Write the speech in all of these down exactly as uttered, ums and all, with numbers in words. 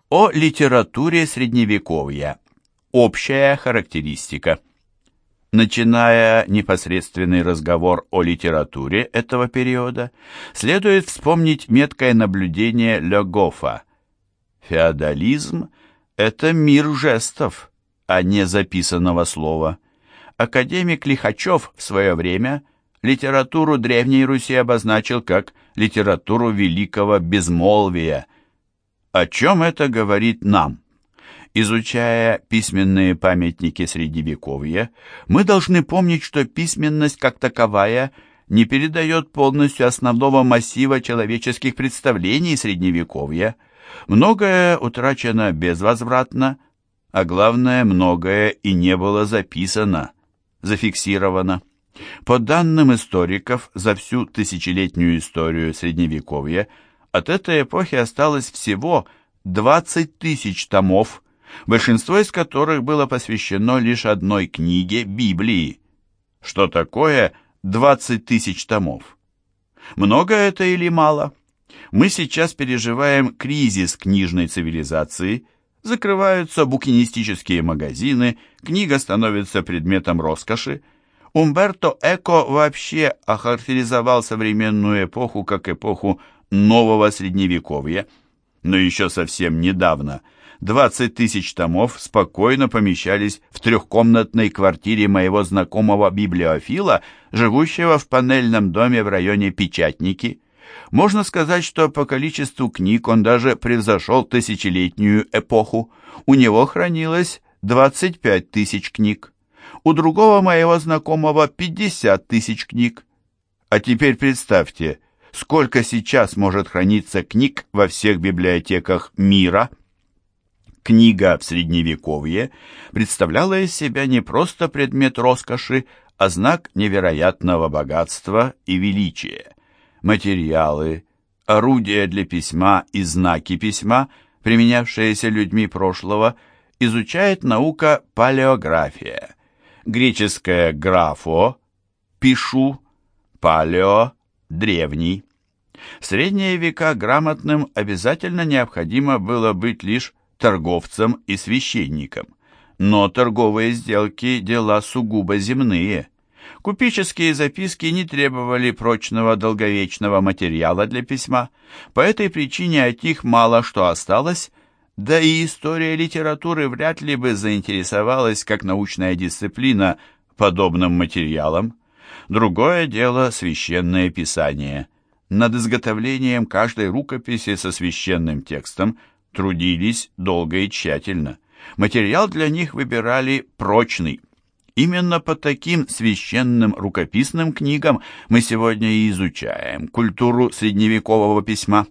О литературе Средневековья. Общая характеристика. Начиная непосредственный разговор о литературе этого периода, следует вспомнить меткое наблюдение Ле Гоффа. Феодализм – это мир жестов, а не записанного слова. Академик Лихачев в свое время литературу Древней Руси обозначил как литературу великого безмолвия. О чем это говорит нам? Изучая письменные памятники Средневековья, мы должны помнить, что письменность как таковая не передает полностью основного массива человеческих представлений Средневековья. Многое утрачено безвозвратно, а главное, многое и не было записано, зафиксировано. По данным историков, за всю тысячелетнюю историю Средневековья от этой эпохи осталось всего двадцать тысяч томов, большинство из которых было посвящено лишь одной книге Библии. Что такое двадцать тысяч томов? Много это или мало? Мы сейчас переживаем кризис книжной цивилизации, закрываются букинистические магазины, книга становится предметом роскоши. Умберто Эко вообще охарактеризовал современную эпоху как эпоху нового Средневековья, но еще совсем недавно двадцать тысяч томов спокойно помещались в трехкомнатной квартире моего знакомого библиофила, живущего в панельном доме в районе Печатники. Можно сказать, что по количеству книг он даже превзошел тысячелетнюю эпоху. У него хранилось двадцать пять тысяч книг. У другого моего знакомого пятьдесят тысяч книг. А теперь представьте, сколько сейчас может храниться книг во всех библиотеках мира. Книга в Средневековье представляла из себя не просто предмет роскоши, а знак невероятного богатства и величия. Материалы, орудия для письма и знаки письма, применявшиеся людьми прошлого, изучает наука палеография. Греческое «графо» – «пишу», «палео» – «древний». В средние века грамотным обязательно необходимо было быть лишь торговцем и священником. Но торговые сделки – дела сугубо земные. Купеческие записки не требовали прочного долговечного материала для письма, по этой причине от них мало что осталось, да и история литературы вряд ли бы заинтересовалась как научная дисциплина подобным материалом. Другое дело – священное писание. Над изготовлением каждой рукописи со священным текстом трудились долго и тщательно. Материал для них выбирали прочный. Именно по таким священным рукописным книгам мы сегодня и изучаем культуру средневекового письма.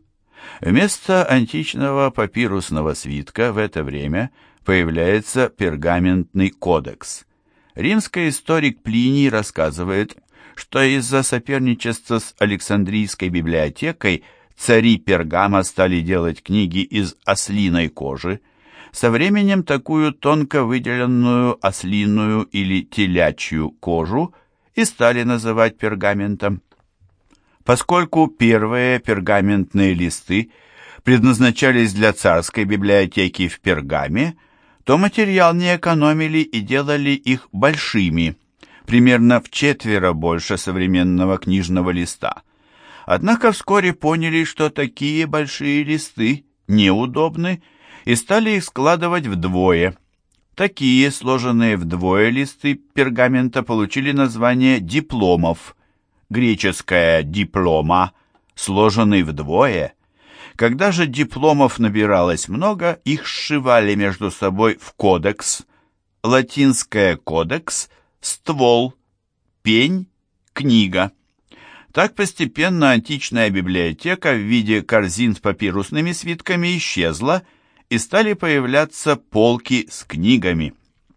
Вместо античного папирусного свитка в это время появляется пергаментный кодекс. Римский историк Плиний рассказывает, что из-за соперничества с Александрийской библиотекой цари Пергама стали делать книги из ослиной кожи. Со временем такую тонко выделенную ослиную или телячью кожу и стали называть пергаментом. Поскольку первые пергаментные листы предназначались для царской библиотеки в Пергаме, то материал не экономили и делали их большими, примерно вчетверо больше современного книжного листа. Однако вскоре поняли, что такие большие листы неудобны, и стали их складывать вдвое. Такие сложенные вдвое листы пергамента получили название дипломов. Греческое «диплома», сложенный вдвое. Когда же дипломов набиралось много, их сшивали между собой в кодекс. Латинское «кодекс» – ствол, пень, книга. Так постепенно античная библиотека в виде корзин с папирусными свитками исчезла, и стали появляться полки с книгами.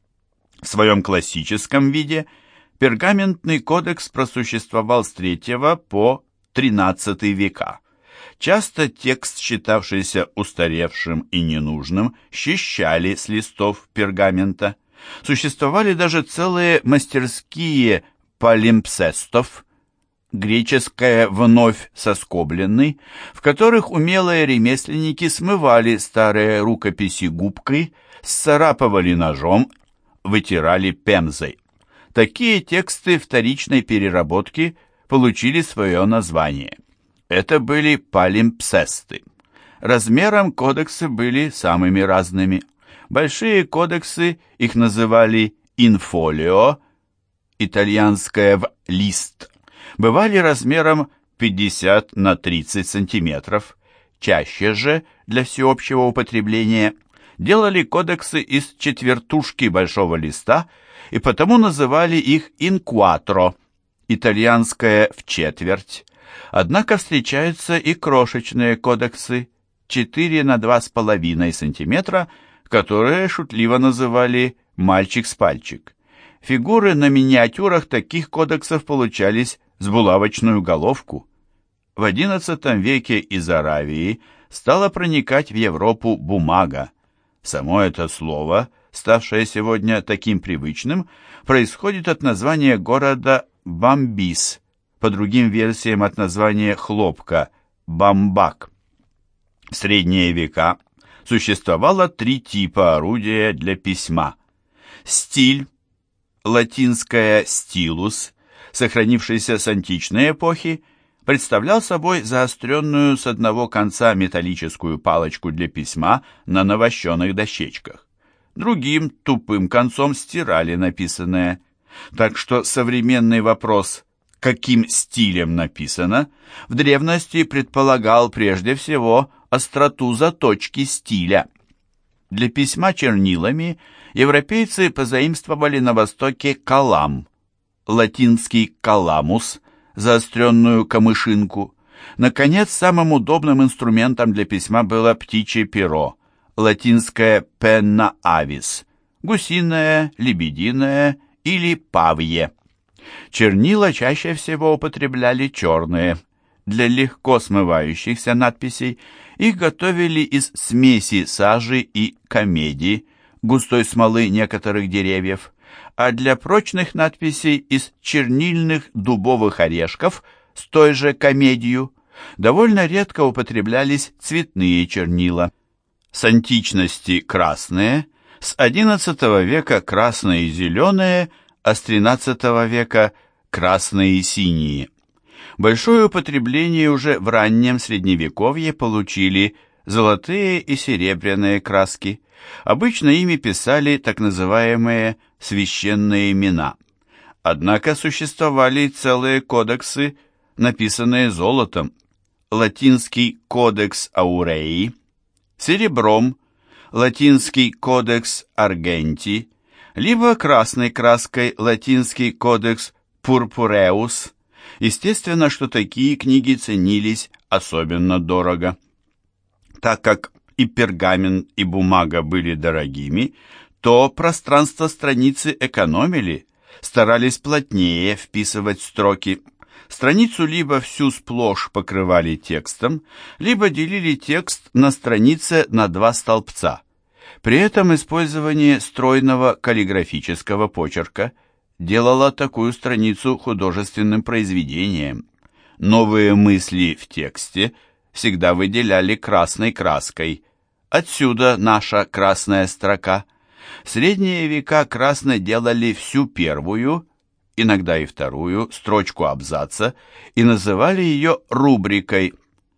В своем классическом виде пергаментный кодекс просуществовал с третьего по тринадцатый века. Часто текст, считавшийся устаревшим и ненужным, счищали с листов пергамента. Существовали даже целые мастерские палимпсестов, греческое «вновь соскобленный», в которых умелые ремесленники смывали старые рукописи губкой, сцарапывали ножом, вытирали пемзой. Такие тексты вторичной переработки получили свое название. Это были палимпсесты. Размером кодексы были самыми разными. Большие кодексы, их называли инфолио, итальянское в лист, бывали размером пятьдесят на тридцать сантиметров. Чаще же, для всеобщего употребления, делали кодексы из четвертушки большого листа и потому называли их инкватро, итальянское в четверть. Однако встречаются и крошечные кодексы четыре на два с половиной сантиметра, которые шутливо называли «мальчик с пальчик». Фигуры на миниатюрах таких кодексов получались с булавочную головку. В одиннадцатом веке из Аравии стала проникать в Европу бумага. Само это слово, ставшее сегодня таким привычным, происходит от названия города Бамбис, по другим версиям от названия хлопка Бамбак. В средние века существовало три типа орудия для письма. Стиль, латинское «стилус», сохранившийся с античной эпохи, представлял собой заостренную с одного конца металлическую палочку для письма на навощенных дощечках. Другим тупым концом стирали написанное. Так что современный вопрос «каким стилем написано» в древности предполагал прежде всего остроту заточки стиля. Для письма чернилами европейцы позаимствовали на Востоке калам, латинский каламус, заостренную камышинку. Наконец, самым удобным инструментом для письма было птичье перо, латинское penna avis, гусиное, лебединое или павье. Чернила чаще всего употребляли черные. Для легко смывающихся надписей их готовили из смеси сажи и комедии, густой смолы некоторых деревьев, а для прочных надписей из чернильных дубовых орешков с той же комедию довольно редко употреблялись цветные чернила. С античности красные, с одиннадцатого века красные и зеленые, а с тринадцатого века красные и синие. Большое употребление уже в раннем Средневековье получили золотые и серебряные краски. Обычно ими писали так называемые священные имена. Однако существовали и целые кодексы, написанные золотом. Латинский кодекс Ауреи, серебром, латинский кодекс Аргенти, либо красной краской латинский кодекс Пурпуреус. Естественно, что такие книги ценились особенно дорого. Так как и пергамент, и бумага были дорогими, то пространство страницы экономили, старались плотнее вписывать строки. Страницу либо всю сплошь покрывали текстом, либо делили текст на странице на два столбца. При этом использование стройного каллиграфического почерка делало такую страницу художественным произведением. Новые мысли в тексте всегда выделяли красной краской. Отсюда наша красная строка. В средние века красной делали всю первую, иногда и вторую, строчку абзаца и называли ее рубрикой.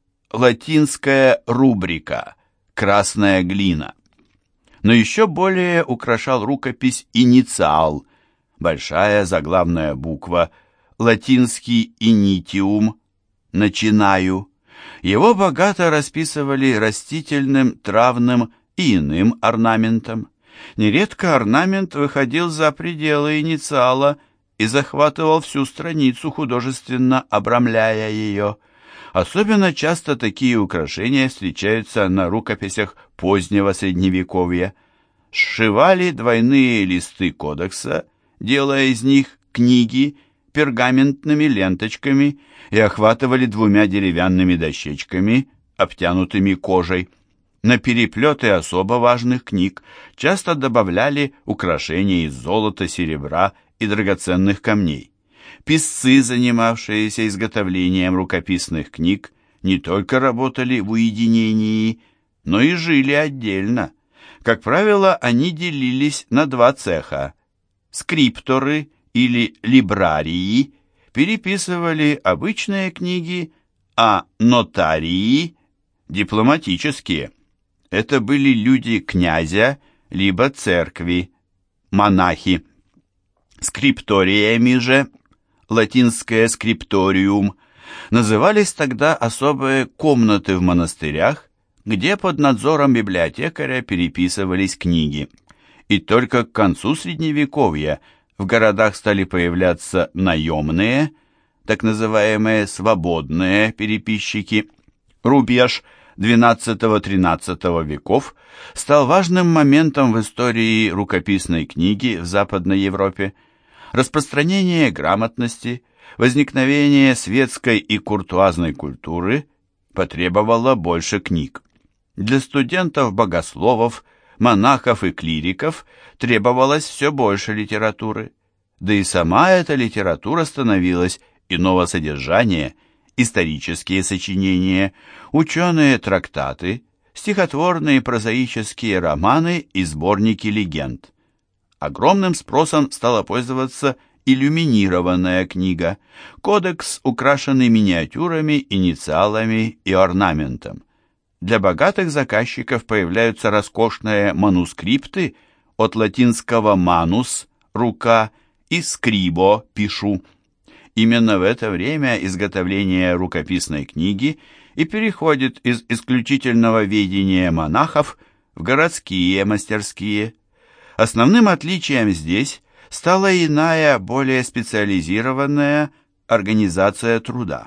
Латинская рубрика, красная глина. Но еще более украшал рукопись инициал, большая заглавная буква, латинский инитиум, начинаю. Его богато расписывали растительным, травным и иным орнаментом. Нередко орнамент выходил за пределы инициала и захватывал всю страницу, художественно обрамляя ее. Особенно часто такие украшения встречаются на рукописях позднего Средневековья. Сшивали двойные листы кодекса, делая из них книги пергаментными ленточками, и охватывали двумя деревянными дощечками, обтянутыми кожей. На переплеты особо важных книг часто добавляли украшения из золота, серебра и драгоценных камней. Писцы, занимавшиеся изготовлением рукописных книг, не только работали в уединении, но и жили отдельно. Как правило, они делились на два цеха. Скрипторы или либрарии переписывали обычные книги, а нотарии – дипломатические. Это были люди князя либо церкви, монахи. Скрипториями же, латинское скрипториум, назывались тогда особые комнаты в монастырях, где под надзором библиотекаря переписывались книги. И только к концу Средневековья в городах стали появляться наемные, так называемые свободные переписчики. Рубеж двенадцатого-тринадцатого веков стал важным моментом в истории рукописной книги в Западной Европе. Распространение грамотности, возникновение светской и куртуазной культуры потребовало больше книг. Для студентов-богословов, монахов и клириков требовалось все больше литературы. Да и сама эта литература становилась иного содержания: исторические сочинения, ученые трактаты, стихотворные и прозаические романы и сборники легенд. Огромным спросом стала пользоваться иллюминированная книга, кодекс, украшенный миниатюрами, инициалами и орнаментом. Для богатых заказчиков появляются роскошные манускрипты от латинского manus – рука и scribo – пишу. Именно в это время изготовление рукописной книги и переходит из исключительного ведения монахов в городские мастерские. Основным отличием здесь стала иная, более специализированная организация труда.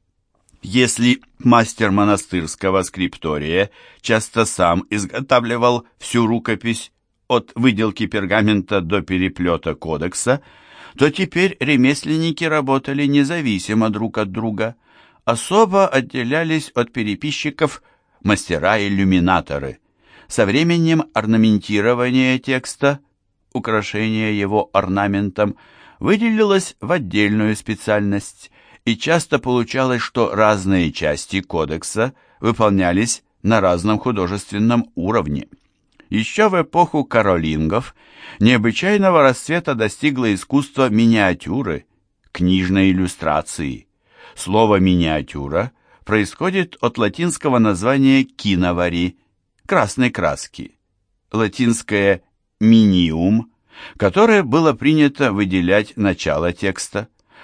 Если мастер монастырского скриптория часто сам изготавливал всю рукопись от выделки пергамента до переплета кодекса, то теперь ремесленники работали независимо друг от друга. Особо отделялись от переписчиков мастера-иллюминаторы. Со временем орнаментирование текста, украшение его орнаментом, выделилось в отдельную специальность, и часто получалось, что разные части кодекса выполнялись на разном художественном уровне. Еще в эпоху каролингов необычайного расцвета достигло искусство миниатюры, книжной иллюстрации. Слово «миниатюра» происходит от латинского названия «киновари» – красной краски, латинское «миниум», которое было принято выделять начало текста.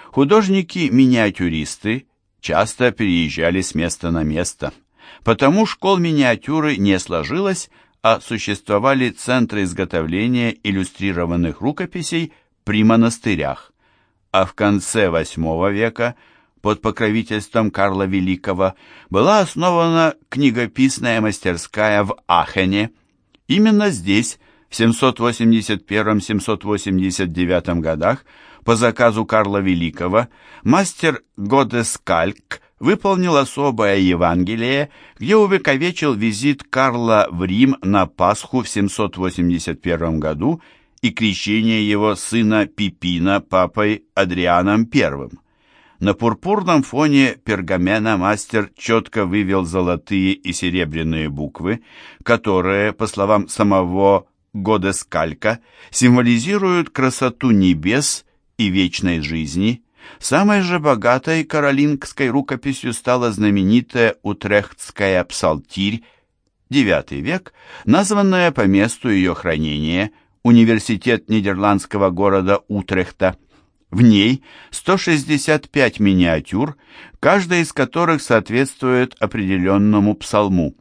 Художники-миниатюристы часто переезжали с места на место, потому школ миниатюры не сложилось, а существовали центры изготовления иллюстрированных рукописей при монастырях. А в конце восьмого века под покровительством Карла Великого была основана книгописная мастерская в Ахене. Именно здесь в семьсот восемьдесят первом — семьсот восемьдесят девятом годах по заказу Карла Великого мастер Годескальк выполнил особое Евангелие, где увековечил визит Карла в Рим на Пасху в семьсот восемьдесят первом году и крещение его сына Пипина папой Адрианом Первым. На пурпурном фоне пергамена мастер четко вывел золотые и серебряные буквы, которые, по словам самого Годескалька, символизируют красоту небес и вечной жизни. Самой же богатой каролингской рукописью стала знаменитая утрехтская псалтирь, девятый век, названная по месту ее хранения университет нидерландского города Утрехта. В ней сто шестьдесят пять миниатюр, каждая из которых соответствует определенному псалму.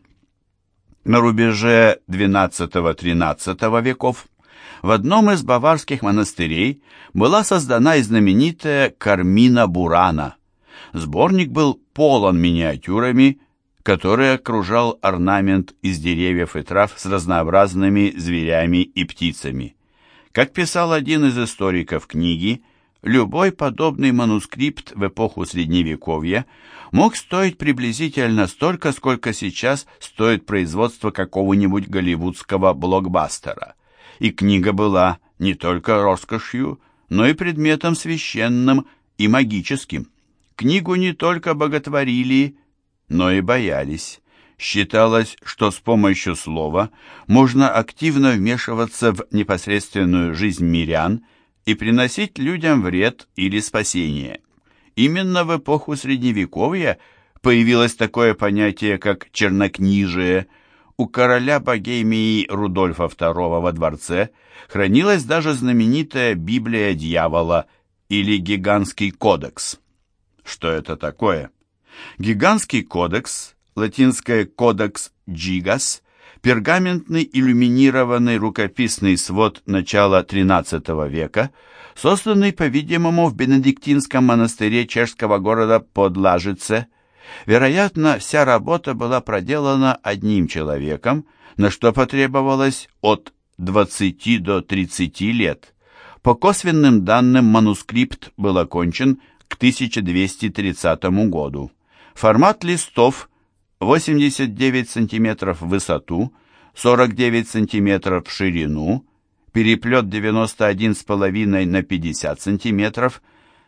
На рубеже двенадцатого-тринадцатого веков в одном из баварских монастырей была создана и знаменитая Кармина Бурана. Сборник был полон миниатюрами, который окружал орнамент из деревьев и трав с разнообразными зверями и птицами. Как писал один из историков книги, любой подобный манускрипт в эпоху Средневековья мог стоить приблизительно столько, сколько сейчас стоит производство какого-нибудь голливудского блокбастера. И книга была не только роскошью, но и предметом священным и магическим. Книгу не только боготворили, но и боялись. Считалось, что с помощью слова можно активно вмешиваться в непосредственную жизнь мирян и приносить людям вред или спасение. Именно в эпоху Средневековья появилось такое понятие, как чернокнижие. У короля Богемии Рудольфа второго во дворце хранилась даже знаменитая Библия дьявола или Гигантский кодекс. Что это такое? Гигантский кодекс, латинское «codex gigas», пергаментный иллюминированный рукописный свод начала тринадцатого века, созданный, по-видимому, в бенедиктинском монастыре чешского города Подлажице. Вероятно, вся работа была проделана одним человеком, на что потребовалось от двадцати до тридцати лет. По косвенным данным, манускрипт был окончен к тысяча двести тридцатому году. Формат листов восемьдесят девять сантиметров в высоту, сорок девять сантиметров в ширину, переплет девяносто один с половиной на пятьдесят сантиметров,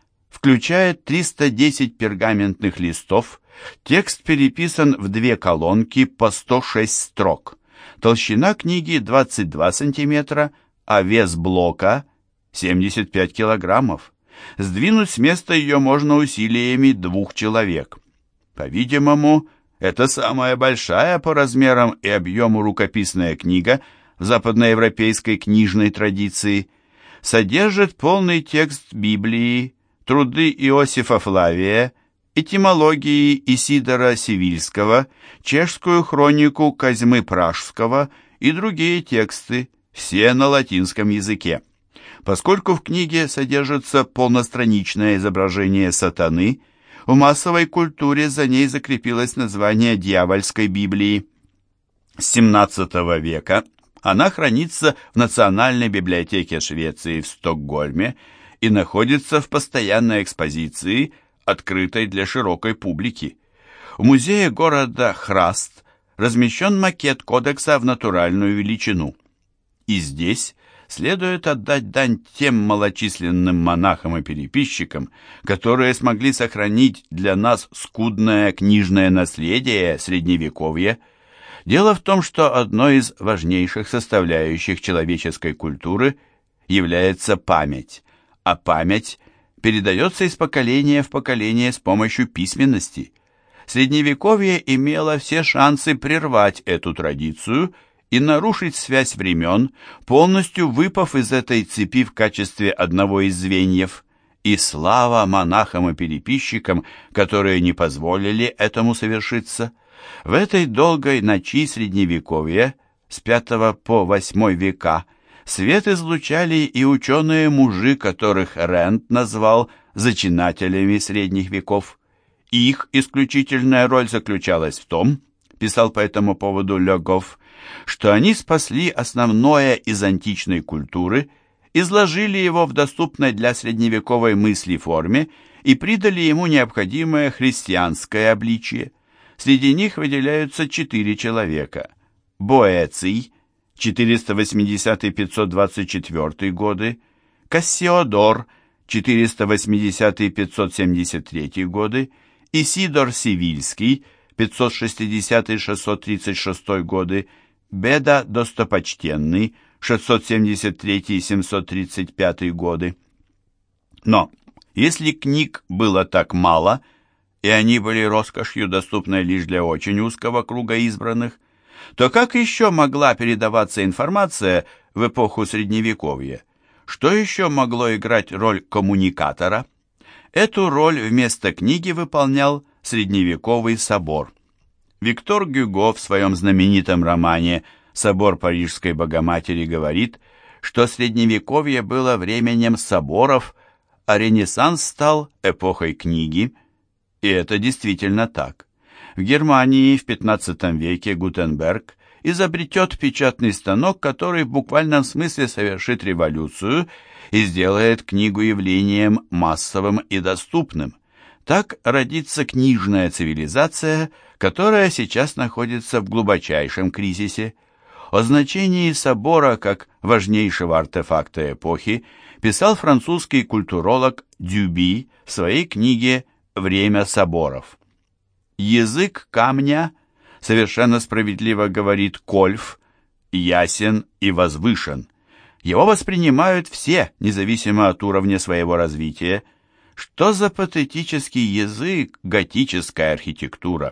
включает триста десять пергаментных листов. Текст переписан в две колонки по сто шесть строк. Толщина книги двадцать два сантиметра, а вес блока семьдесят пять килограммов. Сдвинуть с места ее можно усилиями двух человек. По-видимому, это самая большая по размерам и объему рукописная книга в западноевропейской книжной традиции. Содержит полный текст Библии, труды Иосифа Флавия, этимологии Исидора Севильского, чешскую хронику Козьмы Пражского и другие тексты, все на латинском языке. Поскольку в книге содержится полностраничное изображение сатаны, в массовой культуре за ней закрепилось название дьявольской Библии. С семнадцатого века она хранится в Национальной библиотеке Швеции в Стокгольме и находится в постоянной экспозиции, открытой для широкой публики. В музее города Храст размещен макет кодекса в натуральную величину. И здесь следует отдать дань тем малочисленным монахам и переписчикам, которые смогли сохранить для нас скудное книжное наследие Средневековья. Дело в том, что одной из важнейших составляющих человеческой культуры является память, а память передается из поколения в поколение с помощью письменности. Средневековье имело все шансы прервать эту традицию и нарушить связь времен, полностью выпав из этой цепи в качестве одного из звеньев. И слава монахам и переписчикам, которые не позволили этому совершиться. В этой долгой ночи Средневековья, с пятого по восьмой века, свет излучали и ученые-мужи, которых Рент назвал зачинателями средних веков. Их исключительная роль заключалась в том, писал по этому поводу Ле Гофф, что они спасли основное из античной культуры, изложили его в доступной для средневековой мысли форме и придали ему необходимое христианское обличие. Среди них выделяются четыре человека. Боэций, четыреста восьмидесятый — пятьсот двадцать четвёртый годы, Кассиодор, четыреста восьмидесятый — пятьсот семьдесят третий годы, Исидор Севильский, пятьсот шестидесятый — шестьсот тридцать шестой годы, Беда Достопочтенный, шестьсот семьдесят третий — семьсот тридцать пятый годы. Но если книг было так мало, и они были роскошью, доступной лишь для очень узкого круга избранных, то как еще могла передаваться информация в эпоху Средневековья? Что еще могло играть роль коммуникатора? Эту роль вместо книги выполнял средневековый собор. Виктор Гюго в своем знаменитом романе «Собор Парижской Богоматери» говорит, что Средневековье было временем соборов, а Ренессанс стал эпохой книги. И это действительно так. В Германии в пятнадцатом веке Гутенберг изобретет печатный станок, который в буквальном смысле совершит революцию и сделает книгу явлением массовым и доступным. Так родится книжная цивилизация, которая сейчас находится в глубочайшем кризисе. О значении собора как важнейшего артефакта эпохи писал французский культуролог Дюби в своей книге «Время соборов». Язык камня, совершенно справедливо говорит Кольф, ясен и возвышен. Его воспринимают все, независимо от уровня своего развития. Что за патетический язык, готическая архитектура?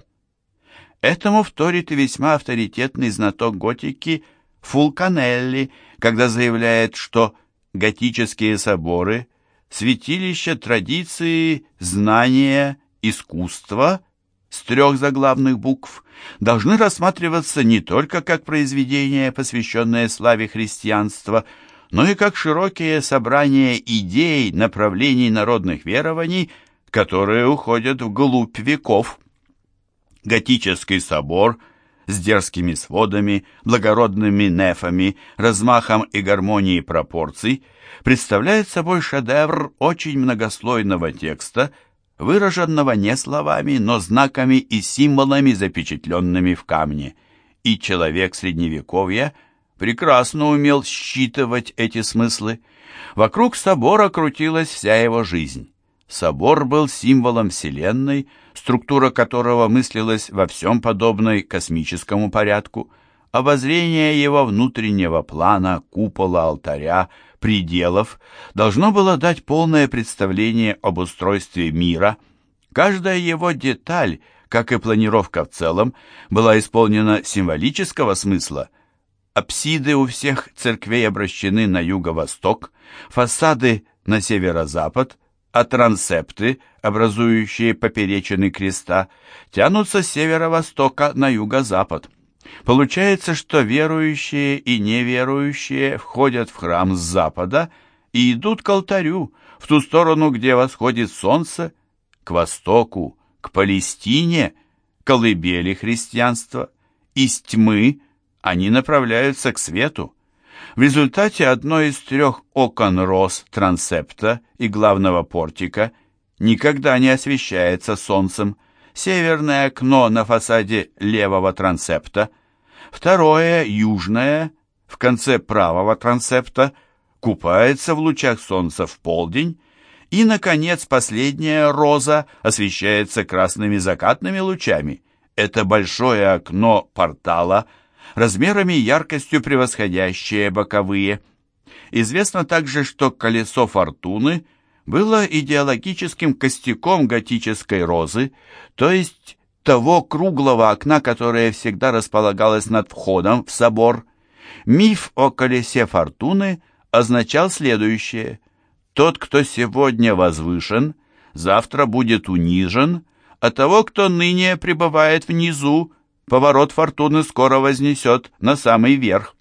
Этому вторит и весьма авторитетный знаток готики Фулканелли, когда заявляет, что готические соборы – святилища традиции, знания, искусства с трех заглавных букв должны рассматриваться не только как произведения, посвященные славе христианства, но и как широкие собрания идей, направлений народных верований, которые уходят вглубь веков. Готический собор с дерзкими сводами, благородными нефами, размахом и гармонией пропорций представляет собой шедевр очень многослойного текста, выраженного не словами, но знаками и символами, запечатленными в камне. И человек Средневековья прекрасно умел считывать эти смыслы. Вокруг собора крутилась вся его жизнь. Собор был символом Вселенной, структура которого мыслилась во всем подобной космическому порядку. Обозрение его внутреннего плана, купола, алтаря, пределов должно было дать полное представление об устройстве мира. Каждая его деталь, как и планировка в целом, была исполнена символического смысла. Апсиды у всех церквей обращены на юго-восток, фасады на северо-запад, а трансепты, образующие поперечины креста, тянутся с северо-востока на юго-запад. Получается, что верующие и неверующие входят в храм с запада и идут к алтарю, в ту сторону, где восходит солнце, к востоку, к Палестине, колыбели христианства. Из тьмы они направляются к свету. В результате одно из трех окон роз трансепта и главного портика никогда не освещается солнцем. Северное окно на фасаде левого трансепта, второе, южное, в конце правого трансепта, купается в лучах солнца в полдень, и, наконец, последняя роза освещается красными закатными лучами. Это большое окно портала, размерами и яркостью превосходящие боковые. Известно также, что колесо фортуны было идеологическим костяком готической розы, то есть того круглого окна, которое всегда располагалось над входом в собор. Миф о колесе фортуны означал следующее: тот, кто сегодня возвышен, завтра будет унижен, а того, кто ныне пребывает внизу, поворот фортуны скоро вознесет на самый верх.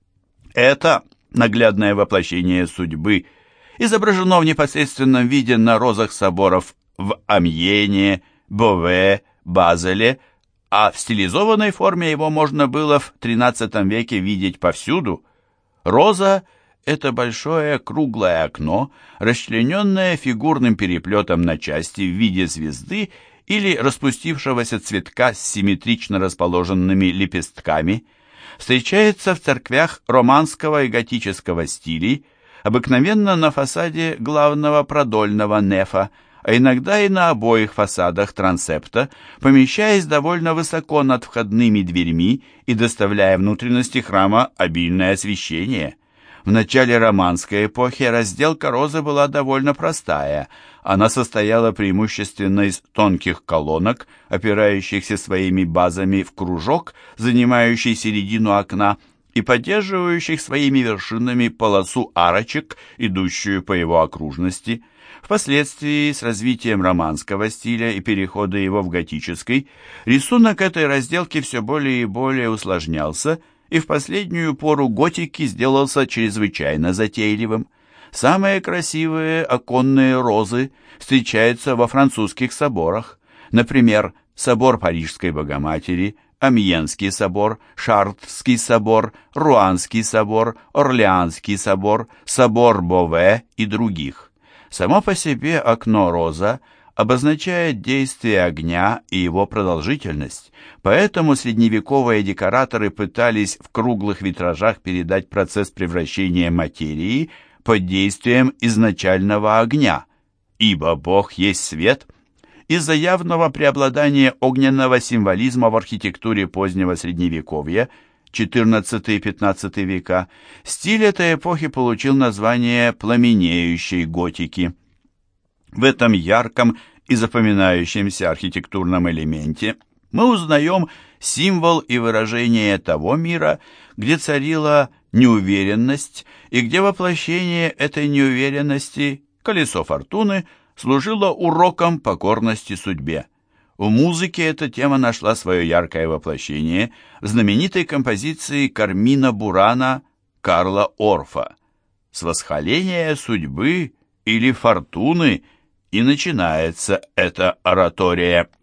Это наглядное воплощение судьбы изображено в непосредственном виде на розах соборов в Амьене, Бове, Базеле, а в стилизованной форме его можно было в тринадцатом веке видеть повсюду. Роза – это большое круглое окно, расчлененное фигурным переплетом на части в виде звезды или распустившегося цветка с симметрично расположенными лепестками. Встречается в церквях романского и готического стилей, обыкновенно на фасаде главного продольного нефа, а иногда и на обоих фасадах трансепта, помещаясь довольно высоко над входными дверьми и доставляя внутренности храма обильное освещение. В начале романской эпохи разделка розы была довольно простая. Она состояла преимущественно из тонких колонок, опирающихся своими базами в кружок, занимающий середину окна, и поддерживающих своими вершинами полосу арочек, идущую по его окружности. Впоследствии, с развитием романского стиля и перехода его в готический, рисунок этой разделки все более и более усложнялся, и в последнюю пору готики сделался чрезвычайно затейливым. Самые красивые оконные розы встречаются во французских соборах, например, собор Парижской Богоматери, Амьенский собор, Шартрский собор, Руанский собор, Орлеанский собор, собор Бове и других. Само по себе окно роза обозначает действие огня и его продолжительность, поэтому средневековые декораторы пытались в круглых витражах передать процесс превращения материи под действием изначального огня, ибо Бог есть свет. Из-за явного преобладания огненного символизма в архитектуре позднего Средневековья, четырнадцатый-пятнадцатый века, стиль этой эпохи получил название пламенеющей готики. В этом ярком и запоминающемся архитектурном элементе мы узнаем символ и выражение того мира, где царила неуверенность и где воплощение этой неуверенности, колесо фортуны, служило уроком покорности судьбе. В музыке эта тема нашла свое яркое воплощение в знаменитой композиции Кармина Бурана Карла Орфа. С восхваления судьбы или фортуны и начинается эта оратория.